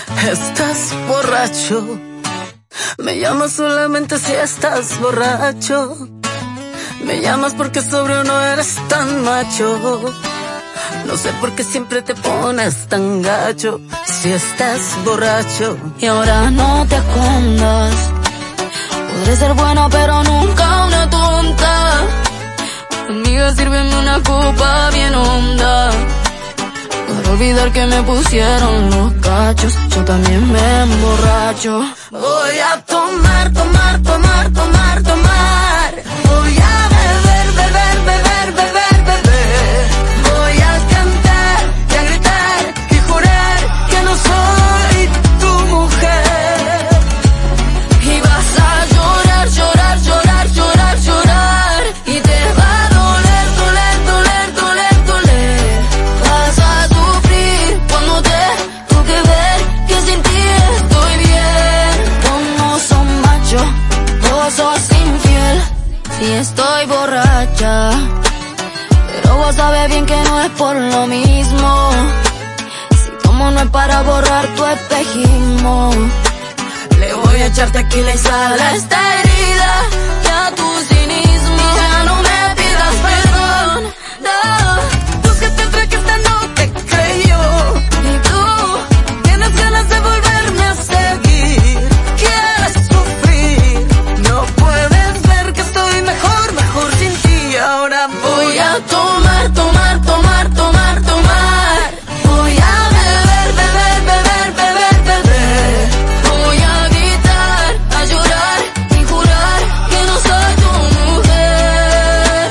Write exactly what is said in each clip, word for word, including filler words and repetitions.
Estás borracho. Me llamas solamente si estás borracho. Me llamas porque sobrio no eres tan macho. No sé por qué siempre te pones tan gacho si estás borracho. Y ahora no te escondas. Podré ser buena pero nunca una tonta. Amiga, sírveme una copa bien honda para olvidar que me pusieron los cachos. Yo también me emborracho. Voy a tomar, tomar, tomar, tomar, tomar. Voy a beber, beber, beber, beber, beber. Voy a cantar y a gritar y jurar que no soy tu mujer. Y vas a llorar, llorar, llorar, llorar, llorar. Y te va a doler, doler, doler, doler, doler. Vas a sufrir cuando te toque ver que sin ti estoy bien. Vos no sos macho, vos sos infiel. Y estoy borracha, pero vos sabes bien que no es por lo mismo. Si tomo no es para borrar tu espejismo. Le voy a echar tequila y sal a esta herida y a tu cinismo. Ya no me pidas perdón, no. Búscate otra que esta no te creyó. Y tú Tienes ganas de volverme a seguir. Quieres sufrir. No puedes ver que estoy mejor, mejor sin ti. Ahora voy a tomar, tomar, tomar, tomar, tomar. Voy a beber, beber, beber, beber, beber. Voy a gritar, a llorar y jurar que no soy tu mujer.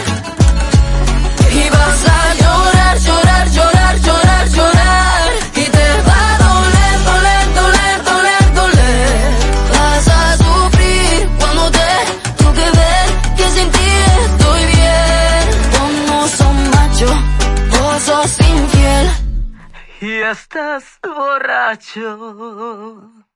Y vas a llorar, llorar, llorar, llorar, llorar. Y te va a doler, doler, doler, doler, doler. Vas a sufrir cuando te toque ver que sin ti estoy bien. Vos no sos macho, vos sos infiel. y estás borracho.